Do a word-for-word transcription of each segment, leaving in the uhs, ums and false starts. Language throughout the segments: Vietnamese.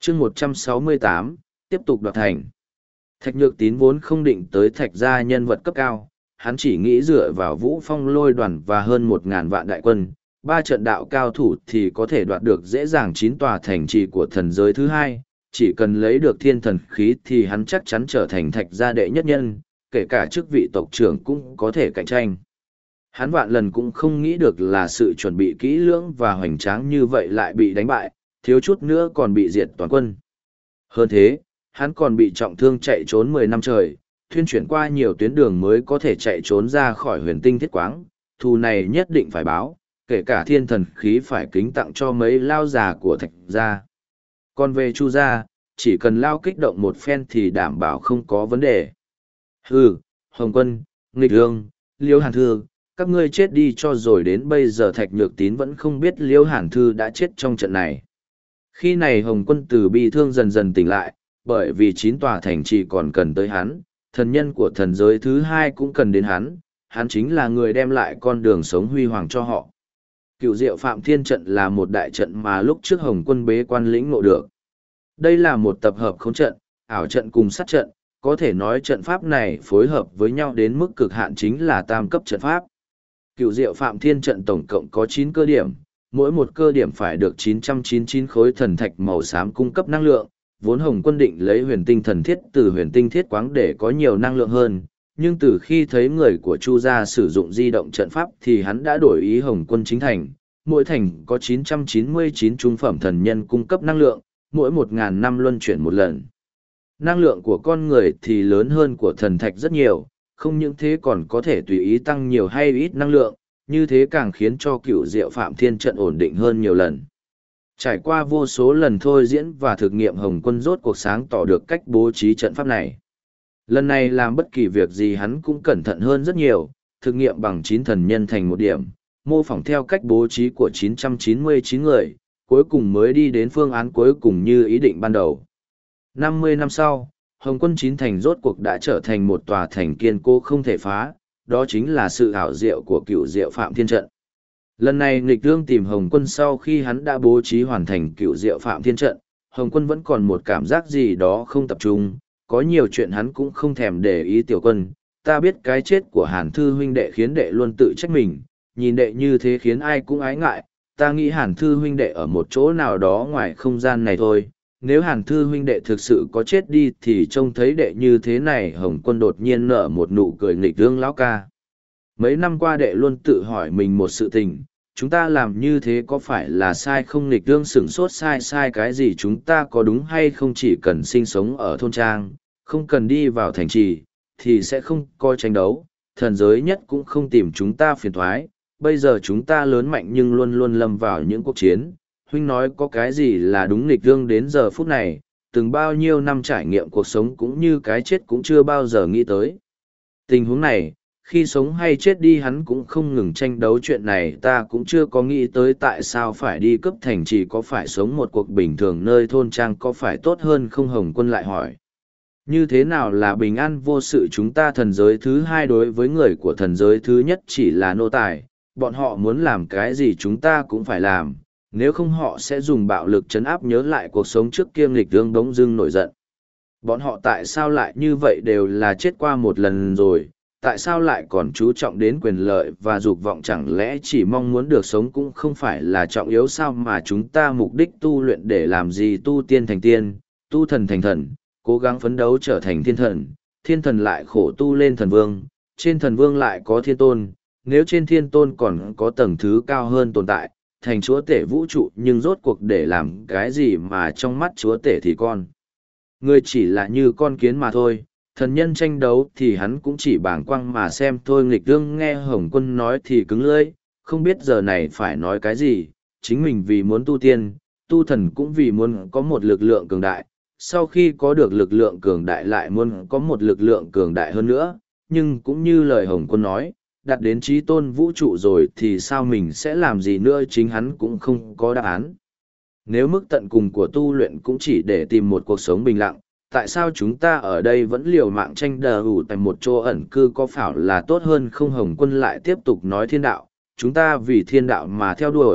chương một trăm sáu mươi tám, tiếp tục đoạt thành. Thạch Nhược Tín vốn không định tới Thạch gia nhân vật cấp cao, hắn chỉ nghĩ dựa vào Vũ Phong lôi đoàn và hơn một ngàn vạn đại quân, ba trận đạo cao thủ thì có thể đoạt được dễ dàng chín tòa thành trì của thần giới thứ hai, chỉ cần lấy được thiên thần khí thì hắn chắc chắn trở thành Thạch gia đệ nhất nhân, kể cả chức vị tộc trưởng cũng có thể cạnh tranh. Hắn vạn lần cũng không nghĩ được là sự chuẩn bị kỹ lưỡng và hoành tráng như vậy lại bị đánh bại, thiếu chút nữa còn bị diệt toàn quân. Hơn thế, hắn còn bị trọng thương chạy trốn mười năm trời, thuyên chuyển qua nhiều tuyến đường mới có thể chạy trốn ra khỏi huyền tinh thiết quáng, thù này nhất định phải báo, kể cả thiên thần khí phải kính tặng cho mấy lao già của Thạch gia. Còn về Chu gia, chỉ cần lao kích động một phen thì đảm bảo không có vấn đề. Hừ, Hồng Quân, Nghịch Ương, Liêu Hàn Thư, các ngươi chết đi cho rồi. Đến bây giờ Thạch Nhược Tín vẫn không biết Liêu Hàn Thư đã chết trong trận này. Khi này Hồng Quân từ bi thương dần dần tỉnh lại, bởi vì chín tòa thành trì còn cần tới hắn, thần nhân của thần giới thứ hai cũng cần đến hắn, hắn chính là người đem lại con đường sống huy hoàng cho họ. Cựu Diệu Phạm Thiên Trận là một đại trận mà lúc trước Hồng Quân bế quan lĩnh ngộ được. Đây là một tập hợp khống trận, ảo trận cùng sát trận, có thể nói trận pháp này phối hợp với nhau đến mức cực hạn chính là tam cấp trận pháp. Cựu Diệu Phạm Thiên Trận tổng cộng có chín cơ điểm, mỗi một cơ điểm phải được chín trăm chín mươi chín khối thần thạch màu xám cung cấp năng lượng. Vốn Hồng Quân định lấy huyền tinh thần thiết từ huyền tinh thiết quáng để có nhiều năng lượng hơn, nhưng từ khi thấy người của Chu gia sử dụng di động trận pháp thì hắn đã đổi ý. Hồng Quân chính thành, mỗi thành có chín trăm chín mươi chín trung phẩm thần nhân cung cấp năng lượng, mỗi một ngàn năm luân chuyển một lần. Năng lượng của con người thì lớn hơn của thần thạch rất nhiều, không những thế còn có thể tùy ý tăng nhiều hay ít năng lượng, như thế càng khiến cho Cựu Diệu Phạm Thiên Trận ổn định hơn nhiều lần. Trải qua vô số lần thôi diễn và thực nghiệm, Hồng Quân rốt cuộc sáng tỏ được cách bố trí trận pháp này. Lần này làm bất kỳ việc gì hắn cũng cẩn thận hơn rất nhiều, thực nghiệm bằng chín thần nhân thành một điểm, mô phỏng theo cách bố trí của chín trăm chín mươi chín người, cuối cùng mới đi đến phương án cuối cùng như ý định ban đầu. năm mươi năm sau, Hồng Quân chín thành rốt cuộc đã trở thành một tòa thành kiên cố không thể phá, đó chính là sự ảo diệu của Cựu Diệu Phạm Thiên Trận. Lần này Nghịch Ương tìm Hồng Quân sau khi hắn đã bố trí hoàn thành Cựu Diệu Phạm Thiên Trận, Hồng Quân vẫn còn một cảm giác gì đó không tập trung, có nhiều chuyện hắn cũng không thèm để ý. Tiểu Quân, ta biết cái chết của Hàn Thư huynh đệ khiến đệ luôn tự trách mình, nhìn đệ như thế khiến ai cũng ái ngại, ta nghĩ Hàn Thư huynh đệ ở một chỗ nào đó ngoài không gian này thôi. Nếu Hàn Thư huynh đệ thực sự có chết đi thì trông thấy đệ như thế này. Hồng Quân đột nhiên nở một nụ cười. Nghịch Ương lão ca, mấy năm qua đệ luôn tự hỏi mình một sự tình, chúng ta làm như thế có phải là sai không? Nghịch Ương sửng sốt. Sai sai cái gì? Chúng ta có đúng hay không chỉ cần sinh sống ở thôn trang, không cần đi vào thành trì, thì sẽ không coi tranh đấu, thần giới nhất cũng không tìm chúng ta phiền thoái. Bây giờ chúng ta lớn mạnh nhưng luôn luôn lâm vào những cuộc chiến, huynh nói có cái gì là đúng? Nghịch Ương đến giờ phút này, từng bao nhiêu năm trải nghiệm cuộc sống cũng như cái chết cũng chưa bao giờ nghĩ tới. Tình huống này, khi sống hay chết đi hắn cũng không ngừng tranh đấu. Chuyện này ta cũng chưa có nghĩ tới, tại sao phải đi cướp thành trì, có phải sống một cuộc bình thường nơi thôn trang có phải tốt hơn không? Hồng Quân lại hỏi. Như thế nào là bình an vô sự? Chúng ta thần giới thứ hai đối với người của thần giới thứ nhất chỉ là nô tài, bọn họ muốn làm cái gì chúng ta cũng phải làm, nếu không họ sẽ dùng bạo lực trấn áp. Nhớ lại cuộc sống trước kia, Nghịch Ương bỗng dưng nổi giận. Bọn họ tại sao lại như vậy? Đều là chết qua một lần rồi, tại sao lại còn chú trọng đến quyền lợi và dục vọng? Chẳng lẽ chỉ mong muốn được sống cũng không phải là trọng yếu sao? Mà chúng ta mục đích tu luyện để làm gì? Tu tiên thành tiên, tu thần thành thần, cố gắng phấn đấu trở thành thiên thần, thiên thần lại khổ tu lên thần vương, trên thần vương lại có thiên tôn, nếu trên thiên tôn còn có tầng thứ cao hơn tồn tại, thành chúa tể vũ trụ. Nhưng rốt cuộc để làm cái gì mà trong mắt chúa tể thì con người chỉ là như con kiến mà thôi. Thần nhân tranh đấu thì hắn cũng chỉ bàng quang mà xem thôi. Nghịch Ương nghe Hồng Quân nói thì cứng lưỡi, không biết giờ này phải nói cái gì. Chính mình vì muốn tu tiên, tu thần cũng vì muốn có một lực lượng cường đại, sau khi có được lực lượng cường đại lại muốn có một lực lượng cường đại hơn nữa. Nhưng cũng như lời Hồng Quân nói, đạt đến trí tôn vũ trụ rồi thì sao mình sẽ làm gì nữa? Chính hắn cũng không có đáp án. Nếu mức tận cùng của tu luyện cũng chỉ để tìm một cuộc sống bình lặng, tại sao chúng ta ở đây vẫn liều mạng tranh đờ ủ tại một chỗ ẩn cư, có phải là tốt hơn không? Hồng Quân lại tiếp tục nói. Thiên đạo, chúng ta vì thiên đạo mà theo đuổi,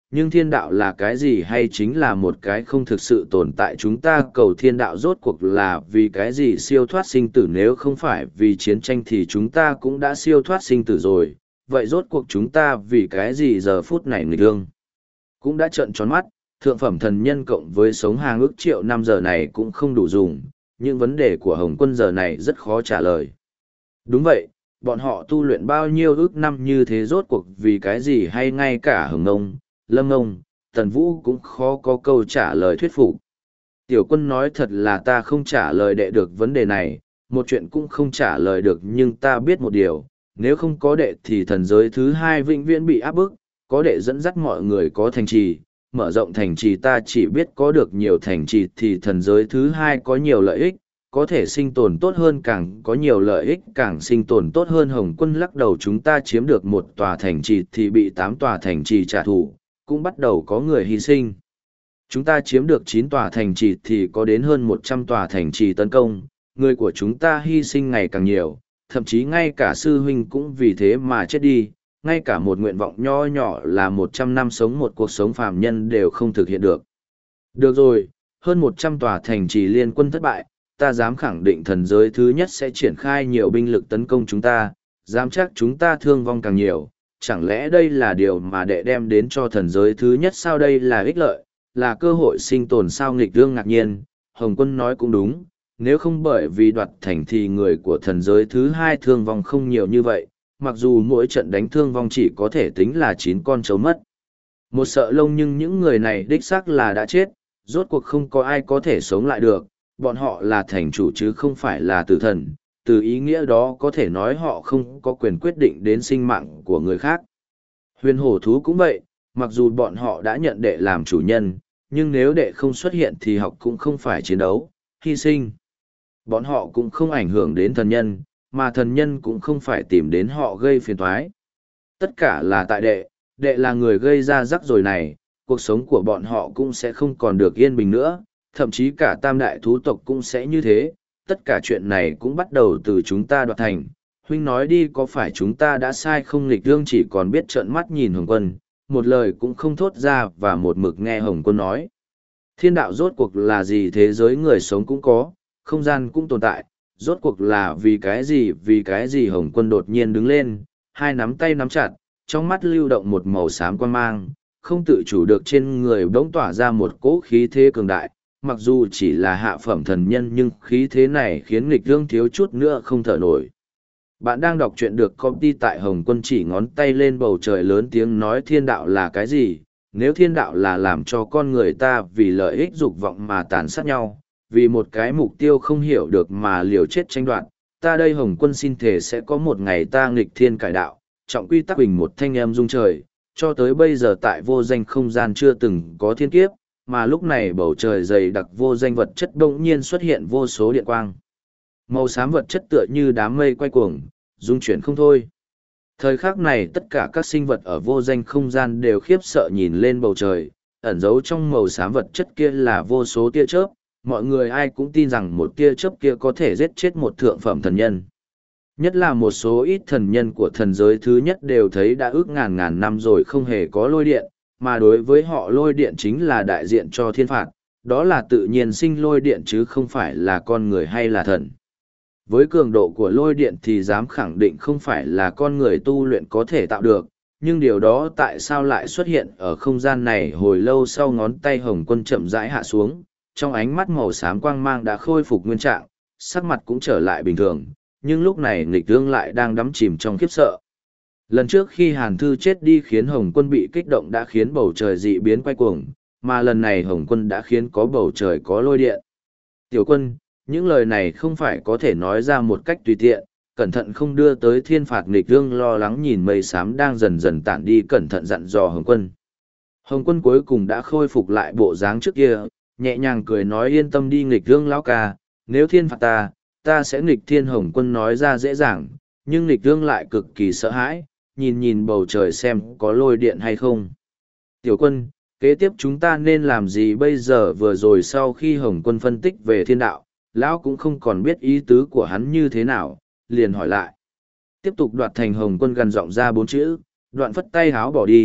nhưng thiên đạo là cái gì hay chính là một cái không thực sự tồn tại, chúng ta cầu thiên đạo rốt cuộc là vì cái gì siêu thoát sinh tử, nếu không phải vì chiến tranh thì chúng ta cũng đã siêu thoát sinh tử rồi, vậy rốt cuộc chúng ta vì cái gì giờ phút này nghịch lương. Cũng đã trợn tròn mắt, thượng phẩm thần nhân cộng với sống hàng ước triệu năm giờ này cũng không đủ dùng, những vấn đề của Hồng Quân giờ này rất khó trả lời. Đúng vậy, bọn họ tu luyện bao nhiêu ước năm như thế rốt cuộc vì cái gì hay ngay cả Hồng Ngông, Lâm Ngông, Tần Vũ cũng khó có câu trả lời thuyết phục. Tiểu Quân nói thật là ta không trả lời đệ được vấn đề này, một chuyện cũng không trả lời được, nhưng ta biết một điều, nếu không có đệ thì thần giới thứ hai vĩnh viễn bị áp bức, có đệ dẫn dắt mọi người có thành trì, mở rộng thành trì, ta chỉ biết có được nhiều thành trì thì thần giới thứ hai có nhiều lợi ích, có thể sinh tồn tốt hơn, càng có nhiều lợi ích càng sinh tồn tốt hơn. Hồng Quân lắc đầu, chúng ta chiếm được một tòa thành trì thì bị tám tòa thành trì trả thù, cũng bắt đầu có người hy sinh. Chúng ta chiếm được chín tòa thành trì thì có đến hơn một trăm tòa thành trì tấn công, người của chúng ta hy sinh ngày càng nhiều, thậm chí ngay cả sư huynh cũng vì thế mà chết đi, ngay cả một nguyện vọng nho nhỏ là một trăm năm sống một cuộc sống phàm nhân đều không thực hiện được. Được rồi, hơn một trăm tòa thành trì liên quân thất bại, ta dám khẳng định thần giới thứ nhất sẽ triển khai nhiều binh lực tấn công chúng ta, dám chắc chúng ta thương vong càng nhiều. Chẳng lẽ đây là điều mà đệ đem đến cho thần giới thứ nhất sao? Đây là ích lợi, là cơ hội sinh tồn sao? Nghịch Vương ngạc nhiên, Hồng Quân nói cũng đúng, nếu không bởi vì đoạt thành thì người của thần giới thứ hai thương vong không nhiều như vậy, mặc dù mỗi trận đánh thương vong chỉ có thể tính là chín con trâu mất một sợ lông, nhưng những người này đích xác là đã chết, rốt cuộc không có ai có thể sống lại được, bọn họ là thành chủ chứ không phải là tử thần. Từ ý nghĩa đó có thể nói họ không có quyền quyết định đến sinh mạng của người khác. Huyền hổ thú cũng vậy, mặc dù bọn họ đã nhận đệ làm chủ nhân, nhưng nếu đệ không xuất hiện thì học cũng không phải chiến đấu, hy sinh. Bọn họ cũng không ảnh hưởng đến thần nhân, mà thần nhân cũng không phải tìm đến họ gây phiền toái. Tất cả là tại đệ, đệ là người gây ra rắc rối này, cuộc sống của bọn họ cũng sẽ không còn được yên bình nữa, thậm chí cả tam đại thú tộc cũng sẽ như thế. Tất cả chuyện này cũng bắt đầu từ chúng ta đoạt thành. Huynh nói đi, có phải chúng ta đã sai không? Nghịch Vương chỉ còn biết trợn mắt nhìn Hồng Quân, một lời cũng không thốt ra và một mực nghe Hồng Quân nói. Thiên đạo rốt cuộc là gì? Thế giới người sống cũng có, không gian cũng tồn tại, rốt cuộc là vì cái gì? Vì cái gì? Hồng Quân đột nhiên đứng lên, hai nắm tay nắm chặt, trong mắt lưu động một màu xám quan mang, không tự chủ được trên người bỗng tỏa ra một cỗ khí thế cường đại. Mặc dù chỉ là hạ phẩm thần nhân nhưng khí thế này khiến Nghịch Vương thiếu chút nữa không thở nổi. Bạn đang đọc truyện được công ty tại Hồng Quân chỉ ngón tay lên bầu trời lớn tiếng nói, thiên đạo là cái gì? Nếu thiên đạo là làm cho con người ta vì lợi ích dục vọng mà tàn sát nhau, vì một cái mục tiêu không hiểu được mà liều chết tranh đoạt, ta đây Hồng Quân xin thề sẽ có một ngày ta nghịch thiên cải đạo, trọng quy tắc bình một thanh âm rung trời. Cho tới bây giờ tại vô danh không gian chưa từng có thiên kiếp, mà lúc này bầu trời dày đặc vô danh vật chất bỗng nhiên xuất hiện vô số điện quang. Màu xám vật chất tựa như đám mây quay cuồng, rung chuyển không thôi. Thời khắc này tất cả các sinh vật ở vô danh không gian đều khiếp sợ nhìn lên bầu trời, ẩn giấu trong màu xám vật chất kia là vô số tia chớp, mọi người ai cũng tin rằng một tia chớp kia có thể giết chết một thượng phẩm thần nhân. Nhất là một số ít thần nhân của thần giới thứ nhất đều thấy đã ước ngàn ngàn năm rồi không hề có lôi điện, mà đối với họ lôi điện chính là đại diện cho thiên phạt, đó là tự nhiên sinh lôi điện chứ không phải là con người hay là thần. Với cường độ của lôi điện thì dám khẳng định không phải là con người tu luyện có thể tạo được, nhưng điều đó tại sao lại xuất hiện ở không gian này? Hồi lâu sau ngón tay Hồng Quân chậm rãi hạ xuống, trong ánh mắt màu xám quang mang đã khôi phục nguyên trạng, sắc mặt cũng trở lại bình thường, nhưng lúc này Nghịch Vương lại đang đắm chìm trong khiếp sợ. Lần trước khi Hàn Thư chết đi khiến Hồng Quân bị kích động đã khiến bầu trời dị biến quay cuồng, mà lần này Hồng Quân đã khiến có bầu trời có lôi điện. Tiểu Quân, những lời này không phải có thể nói ra một cách tùy tiện, cẩn thận không đưa tới thiên phạt. Nghịch Vương lo lắng nhìn mây xám đang dần dần tản đi, cẩn thận dặn dò Hồng Quân. Hồng Quân cuối cùng đã khôi phục lại bộ dáng trước kia, nhẹ nhàng cười nói, yên tâm đi Nghịch Vương lão ca, nếu thiên phạt ta, ta sẽ nghịch thiên. Hồng Quân nói ra dễ dàng, nhưng Nghịch Vương lại cực kỳ sợ hãi, nhìn nhìn bầu trời xem có lôi điện hay không. Tiểu Quân, kế tiếp chúng ta nên làm gì bây giờ? Vừa rồi sau khi Hồng Quân phân tích về thiên đạo, lão cũng không còn biết ý tứ của hắn như thế nào, liền hỏi lại. Tiếp tục đoạt thành. Hồng Quân gằn giọng ra bốn chữ, đoạn phất tay háo bỏ đi,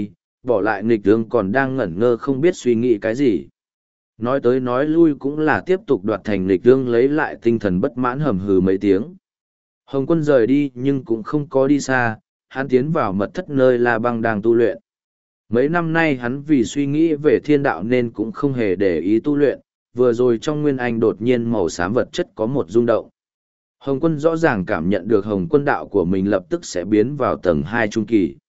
bỏ lại nghịch ương còn đang ngẩn ngơ không biết suy nghĩ cái gì. Nói tới nói lui cũng là tiếp tục đoạt thành nghịch ương lấy lại tinh thần bất mãn hầm hừ mấy tiếng. Hồng Quân rời đi nhưng cũng không có đi xa, hắn tiến vào mật thất nơi La Băng đang tu luyện. Mấy năm nay hắn vì suy nghĩ về thiên đạo nên cũng không hề để ý tu luyện, vừa rồi trong nguyên anh đột nhiên màu xám vật chất có một rung động. Hồng Quân rõ ràng cảm nhận được Hồng Quân đạo của mình lập tức sẽ biến vào tầng hai trung kỳ.